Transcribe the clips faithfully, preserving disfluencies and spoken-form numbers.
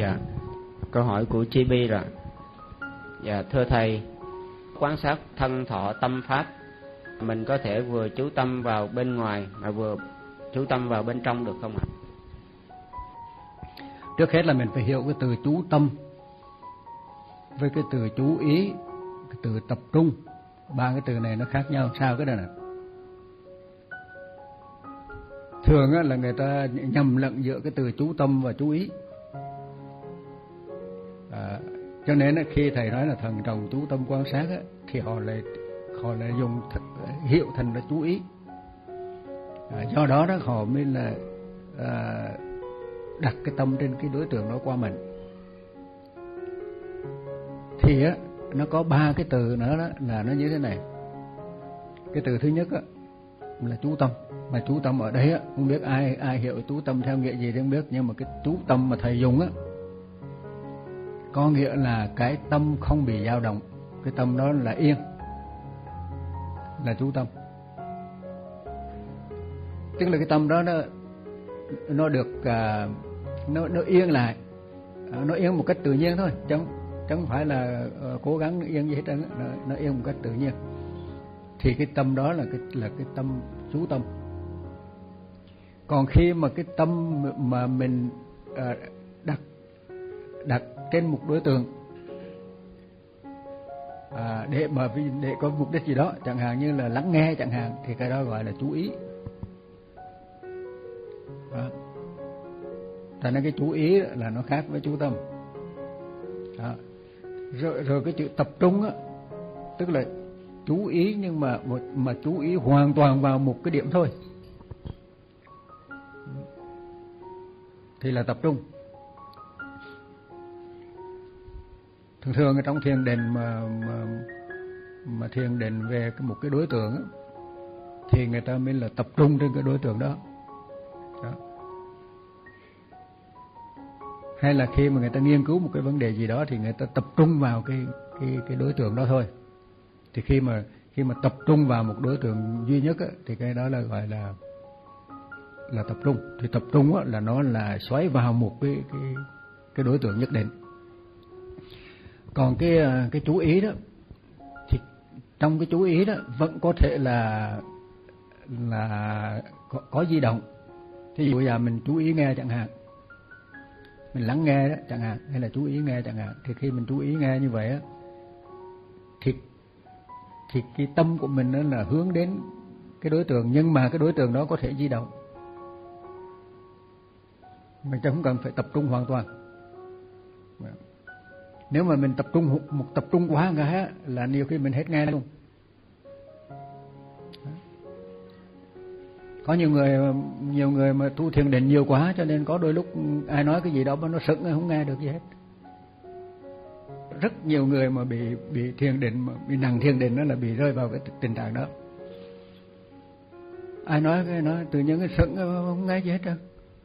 Dạ, câu hỏi của Chi Bi là: dạ thưa thầy, quan sát thân thọ tâm pháp, mình có thể vừa chú tâm vào bên ngoài mà vừa chú tâm vào bên trong được không ạ? Trước hết là mình phải hiểu cái từ chú tâm với cái từ chú ý, cái từ tập trung. Ba cái từ này nó khác nhau sao cái đó nè. Thường á, là người ta nhầm lẫn giữa cái từ chú tâm và chú ý. À, cho nên á, khi thầy nói là thần trọng chú tâm quan sát á, thì họ lại họ lại dùng th- hiệu thành là chú ý. À, do đó đó họ mới là à, đặt cái tâm trên cái đối tượng đó qua mình. Thì á, nó có ba cái từ nữa đó là nó như thế này. Cái từ thứ nhất á, là chú tâm. Mà chú tâm ở đây á, không biết ai ai hiểu chú tâm theo nghĩa gì thì không biết, nhưng mà cái chú tâm mà thầy dùng á, có nghĩa là cái tâm không bị dao động, cái tâm đó là yên, là chú tâm. Tức là cái tâm đó nó nó được uh, nó nó yên lại, uh, nó yên một cách tự nhiên thôi, chẳng chẳng phải là uh, cố gắng yên gì hết trơn, nó, nó yên một cách tự nhiên. Thì cái tâm đó là cái là cái tâm chú tâm. Còn khi mà cái tâm mà mình uh, đặt đặt trên một đối tượng à, để mà để có mục đích gì đó, chẳng hạn như là lắng nghe chẳng hạn, thì cái đó gọi là chú ý. Đó. Thành ra cái chú ý là nó khác với chú tâm. Đó. Rồi, rồi cái chữ tập trung á, tức là chú ý nhưng mà mà chú ý hoàn toàn vào một cái điểm thôi, thì là tập trung. Thường thường ở trong thiền định mà mà mà thiền định về một cái đối tượng á, thì người ta mới là tập trung trên cái đối tượng đó. Đó. Hay là khi mà người ta nghiên cứu một cái vấn đề gì đó thì người ta tập trung vào cái cái cái đối tượng đó thôi. Thì khi mà khi mà tập trung vào một đối tượng duy nhất á, thì cái đó là gọi là là tập trung. Thì tập trung á, là nó là xoáy vào một cái cái cái đối tượng nhất định. Còn cái cái chú ý đó, thì trong cái chú ý đó vẫn có thể là là có, có di động. Thí dụ giờ mình chú ý nghe chẳng hạn, mình lắng nghe đó chẳng hạn, hay là chú ý nghe chẳng hạn, thì khi mình chú ý nghe như vậy á, thì thì cái tâm của mình nó là hướng đến cái đối tượng, nhưng mà cái đối tượng đó có thể di động. Mình không cần phải tập trung hoàn toàn. Nếu mà mình tập trung một tập trung quá cái là nhiều khi mình hết nghe luôn. Có nhiều người nhiều người mà tu thiền định nhiều quá, cho nên có đôi lúc ai nói cái gì đó mà nó sững, không nghe được gì hết. Rất nhiều người mà bị bị thiền định, bị nặng thiền định đó là bị rơi vào cái tình trạng đó. Ai nói cái nói tự nhiên cái sững, không nghe gì hết trơn.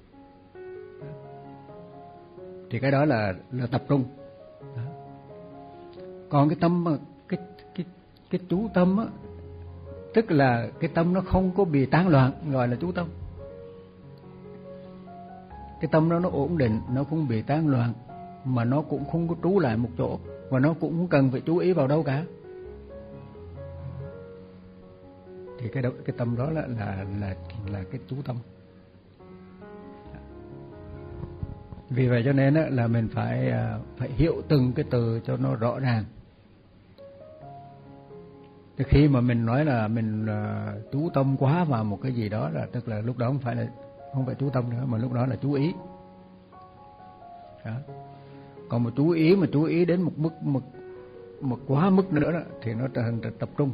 Thì cái đó là là tập trung. Đó. Còn cái tâm cái cái cái chú tâm á, tức là cái tâm nó không có bị tán loạn, gọi là chú tâm. Cái tâm đó nó ổn định, nó không bị tán loạn, mà nó cũng không có trú lại một chỗ, và nó cũng không cần phải chú ý vào đâu cả. Thì cái đó, cái tâm đó là là là là cái chú tâm. Vì vậy cho nên là mình phải phải hiểu từng cái từ cho nó rõ ràng. Thì khi mà mình nói là mình chú tâm quá vào một cái gì đó, là tức là lúc đó không phải là không phải chú tâm nữa, mà lúc đó là chú ý. Đó. Còn một chú ý mà chú ý đến một mức một một quá mức nữa đó, thì nó trở thành tập trung.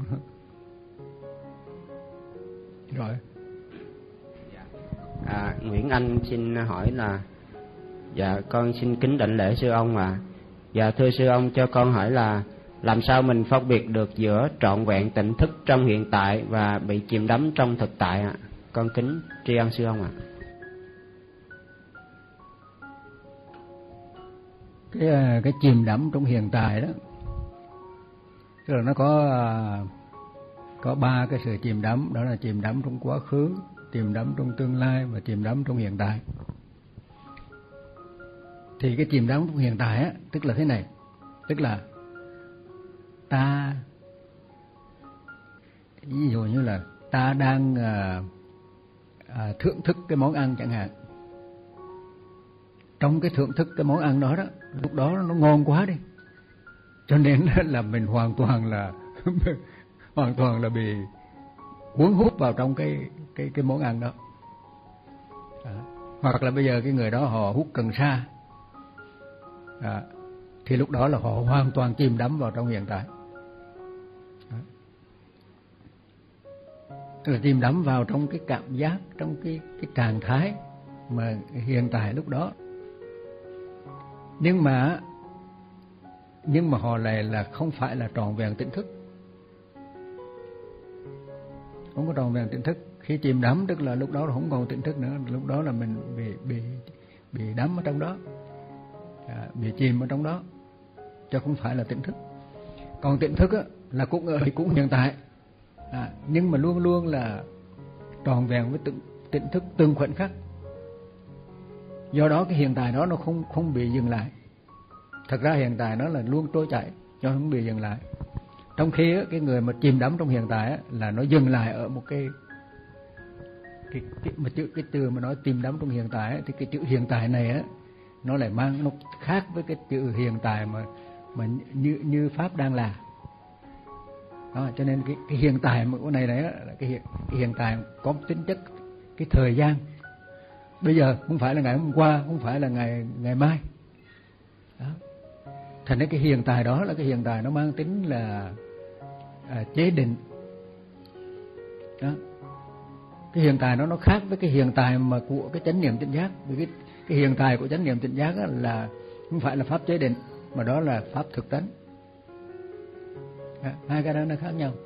Rồi. À, Nguyễn Anh xin hỏi là: dạ con xin kính đảnh lễ sư ông ạ. À. Dạ thưa sư ông, cho con hỏi là làm sao mình phân biệt được giữa trọn vẹn tỉnh thức trong hiện tại và bị chìm đắm trong thực tại ạ? À? Con kính tri ân sư ông ạ. À. Cái cái chìm đắm trong hiện tại đó, tức là nó có có ba cái sự chìm đắm, đó là chìm đắm trong quá khứ, chìm đắm trong tương lai và chìm đắm trong hiện tại. Thì cái chìm đắm trong hiện tại á, tức là thế này, tức là ta, ví dụ như là ta đang à, à, thưởng thức cái món ăn chẳng hạn. Trong cái thưởng thức cái món ăn đó đó, lúc đó nó ngon quá đi, cho nên là mình hoàn toàn là hoàn toàn là bị cuốn hút vào trong cái cái cái món ăn đó. À, hoặc là bây giờ cái người đó họ hút cần sa, à, thì lúc đó là họ hoàn toàn chìm đắm vào trong hiện tại. À, tức là chìm đắm vào trong cái cảm giác, trong cái cái trạng thái mà hiện tại lúc đó. Nhưng mà nhưng mà họ lại là không phải là trọn vẹn tỉnh thức, không có trọn vẹn tỉnh thức. Khi chìm đắm tức là lúc đó là không còn tỉnh thức nữa, lúc đó là mình bị bị bị đắm ở trong đó, à, bị chìm ở trong đó, chứ không phải là tỉnh thức. Còn tỉnh thức á, là cũng ở cũng hiện tại, à, nhưng mà luôn luôn là trọn vẹn với tỉnh, tỉnh thức từng khoảnh khắc. Do đó cái hiện tại đó nó không không bị dừng lại. Thật ra hiện tại nó là luôn trôi chảy, cho không bị dừng lại. Trong khi á, cái người mà chìm đắm trong hiện tại á, là nó dừng lại ở một cái cái cái mà chữ cái từ mà nói chìm đắm trong hiện tại á, thì cái chữ hiện tại này á, nó lại mang nó khác với cái chữ hiện tại mà mà như như Pháp đang là. Đó, cho nên cái cái hiện tại mà cái này đấy á, là cái hiện cái hiện tại có tính chất cái thời gian. Bây giờ không phải là ngày hôm qua, không phải là ngày ngày mai. Đó. Thành ra cái hiện tại đó là cái hiện tại nó mang tính là à, chế định. Đó. Cái hiện tại nó nó khác với cái hiện tại mà của cái chánh niệm tỉnh giác. Vì cái cái hiện tại của chánh niệm tỉnh giác là không phải là pháp chế định, mà đó là pháp thực tánh. À, hai cái đó nó khác nhau.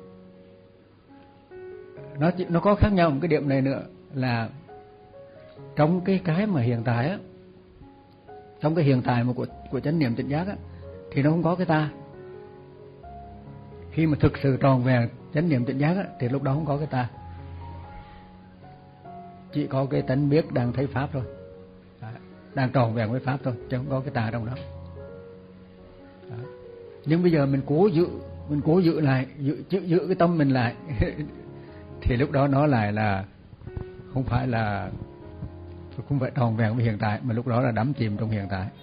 Nó nó có khác nhau một cái điểm này nữa là trong cái cái mà hiện tại á, trong cái hiện tại mà của của chánh niệm tỉnh giác á, thì nó không có cái ta. Khi mà thực sự tròn vẹn chánh niệm tỉnh giác á, thì lúc đó không có cái ta, chỉ có cái tánh biết đang thấy pháp thôi, đang tròn vẹn với pháp thôi, chứ không có cái ta trong đó. Đó. Nhưng bây giờ mình cố giữ, mình cố giữ lại, giữ, giữ, giữ cái tâm mình lại thì lúc đó nó lại là không phải là không phải tròn vẹn với hiện tại, mà lúc đó là đắm chìm trong hiện tại.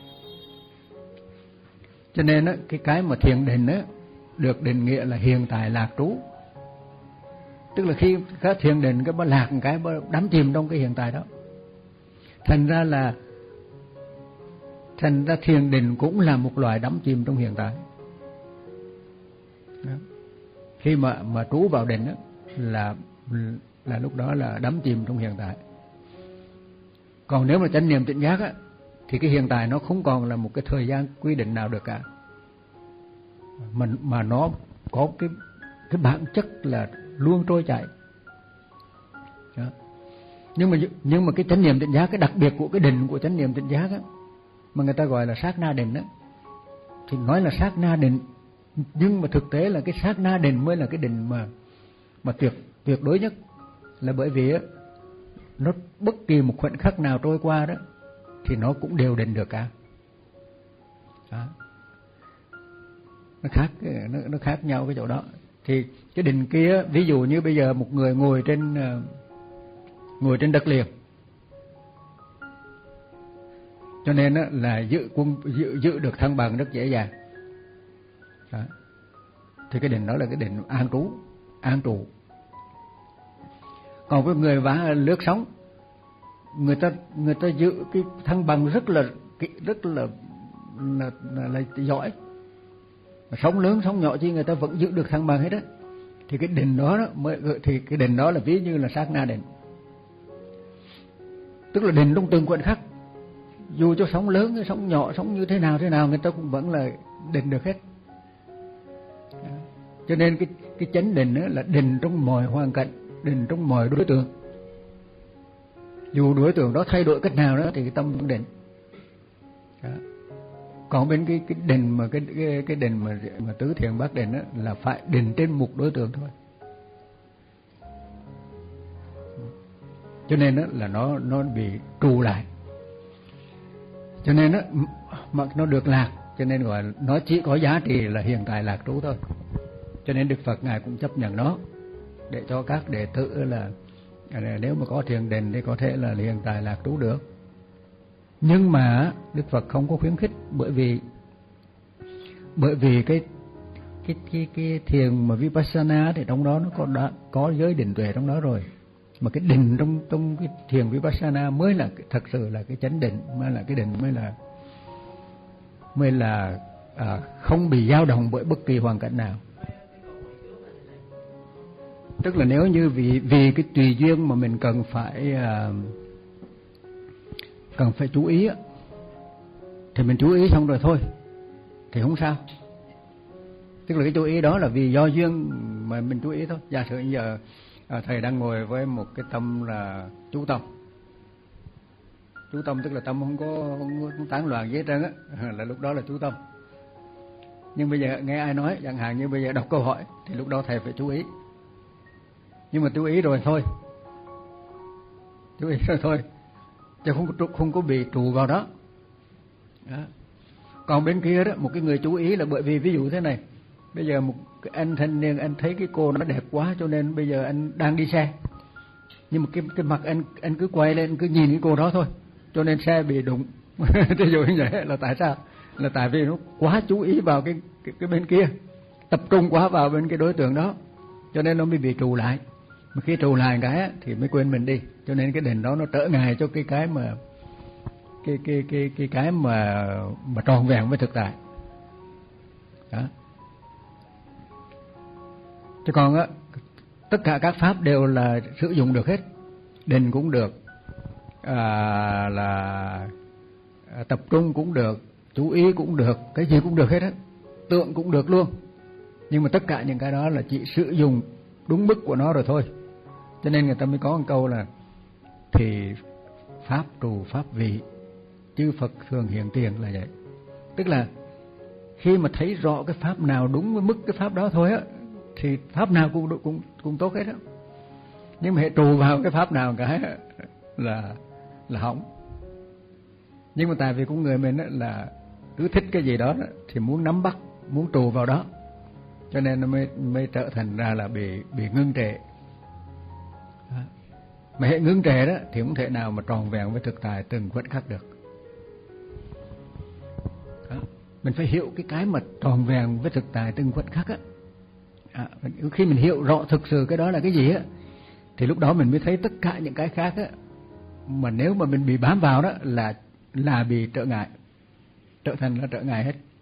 Cho nên á, cái cái mà thiền định á, được định nghĩa là hiện tại lạc trú. Tức là khi các thiền định cái bó lạc một cái đắm chìm trong cái hiện tại đó. Thành ra là thành ra thiền định cũng là một loại đắm chìm trong hiện tại. Đó. Khi mà mà trú vào định á, là là lúc đó là đắm chìm trong hiện tại. Còn nếu mà chánh niệm tỉnh giác á, thì cái hiện tại nó không còn là một cái thời gian quy định nào được cả, mà mà nó có cái cái bản chất là luôn trôi chảy. Đó. Nhưng mà nhưng mà cái chánh niệm tỉnh giác, cái đặc biệt của cái định của chánh niệm tỉnh giác á, mà người ta gọi là sát na định á, thì nói là sát na định, nhưng mà thực tế là cái sát na định mới là cái định mà mà tuyệt tuyệt đối nhất, là bởi vì á, nó bất kỳ một khoảnh khắc nào trôi qua đó thì nó cũng đều định được cả. Đó. Nó khác nó, nó khác nhau cái chỗ đó. Thì cái định kia, ví dụ như bây giờ một người ngồi trên ngồi trên đất liền, cho nên là giữ quân giữ, giữ được thăng bằng rất dễ dàng. Đó. Thì cái định đó là cái định an trú, an trụ. Còn với người vã lướt sóng, người ta người ta giữ cái thăng bằng rất là rất là là, là, là giỏi. Sóng lớn sóng nhỏ chứ người ta vẫn giữ được thăng bằng hết á. Thì cái định đó, đó mới thì cái định đó là ví như là sát na định. Tức là định trong từng khoảnh khắc, dù cho sóng lớn hay sóng nhỏ, sóng như thế nào thế nào, người ta cũng vẫn là định được hết. Cho nên cái cái chánh định đó là định trong mọi hoàn cảnh, định trong mọi đối tượng. Dù đối tượng đó thay đổi cách nào đó thì cái tâm vẫn định. Đó. Còn bên cái cái định mà cái cái cái định mà mà tứ thiền bát định đó là phải định trên một đối tượng thôi. Cho nên đó là nó nó bị trù lại. Cho nên đó mà nó được lạc, cho nên gọi nó chỉ có giá trị là hiện tại lạc trú thôi. Cho nên Đức Phật ngài cũng chấp nhận nó để cho các đệ tử là nếu mà có thiền định thì có thể là hiện tại lạc trú được. Nhưng mà Đức Phật không có khuyến khích, bởi vì bởi vì cái cái cái cái thiền mà Vipassana thì trong đó nó có đã có giới định tuệ trong đó rồi. Mà cái định trong trong cái thiền Vipassana mới là thật sự là cái chánh định, mới là cái định, mới là mới là à, không bị dao động bởi bất kỳ hoàn cảnh nào. Tức là nếu như vì vì cái tùy duyên mà mình cần phải à, cần phải chú ý thì mình chú ý xong rồi thôi thì không sao. Tức là cái chú ý đó là vì do duyên mà mình chú ý thôi. Giả sử bây giờ à, thầy đang ngồi với một cái tâm là chú tâm. Chú tâm tức là tâm không có, không có tán loạn gì hết trơn á, là lúc đó là chú tâm. Nhưng bây giờ nghe ai nói, chẳng hạn như bây giờ đọc câu hỏi thì lúc đó thầy phải chú ý. Nhưng mà chú ý rồi thôi, chú ý rồi thôi, chứ không có, không có bị trụ vào đó. Đó. Còn bên kia đó, một cái người chú ý là bởi vì ví dụ thế này, bây giờ một anh thanh niên anh thấy cái cô nó đẹp quá cho nên bây giờ anh đang đi xe, nhưng mà cái cái mặt anh anh cứ quay lên cứ nhìn cái cô đó thôi, cho nên xe bị đụng. Thế rồi như vậy là tại sao? Là tại vì nó quá chú ý vào cái cái, cái bên kia, tập trung quá vào bên cái đối tượng đó, cho nên nó mới bị trù lại. Mà khi trù lại cái thì mới quên mình đi, cho nên cái định đó nó trở ngại cho cái cái mà cái cái cái cái cái mà mà tròn vẹn với thực tại. Đó. Chứ còn á, tất cả các pháp đều là sử dụng được hết, định cũng được, à, là tập trung cũng được, chú ý cũng được, cái gì cũng được hết á, tượng cũng được luôn. Nhưng mà tất cả những cái đó là chỉ sử dụng đúng mức của nó rồi thôi. Cho nên người ta mới có một câu là thì pháp trù pháp vị, chư Phật thường hiện tiền là vậy. Tức là khi mà thấy rõ cái pháp nào đúng với mức cái pháp đó thôi á, thì pháp nào cũng cũng cũng tốt hết á. Nhưng mà hệ trù vào cái pháp nào cái là là hỏng. Nhưng mà tại vì con người mình á là cứ thích cái gì đó thì muốn nắm bắt, muốn trù vào đó, cho nên nó mới mới trở thành ra là bị bị ngưng trệ. Mà hệ ngưng trệ đó thì không thể nào mà tròn vẹn với thực tại từng khoảnh khắc được. Đó. Mình phải hiểu cái cái mà tròn vẹn với thực tại từng khoảnh khắc á. À, khi mình hiểu rõ thực sự cái đó là cái gì á, thì lúc đó mình mới thấy tất cả những cái khác á, mà nếu mà mình bị bám vào đó là là bị trở ngại, trở thành là trở ngại hết.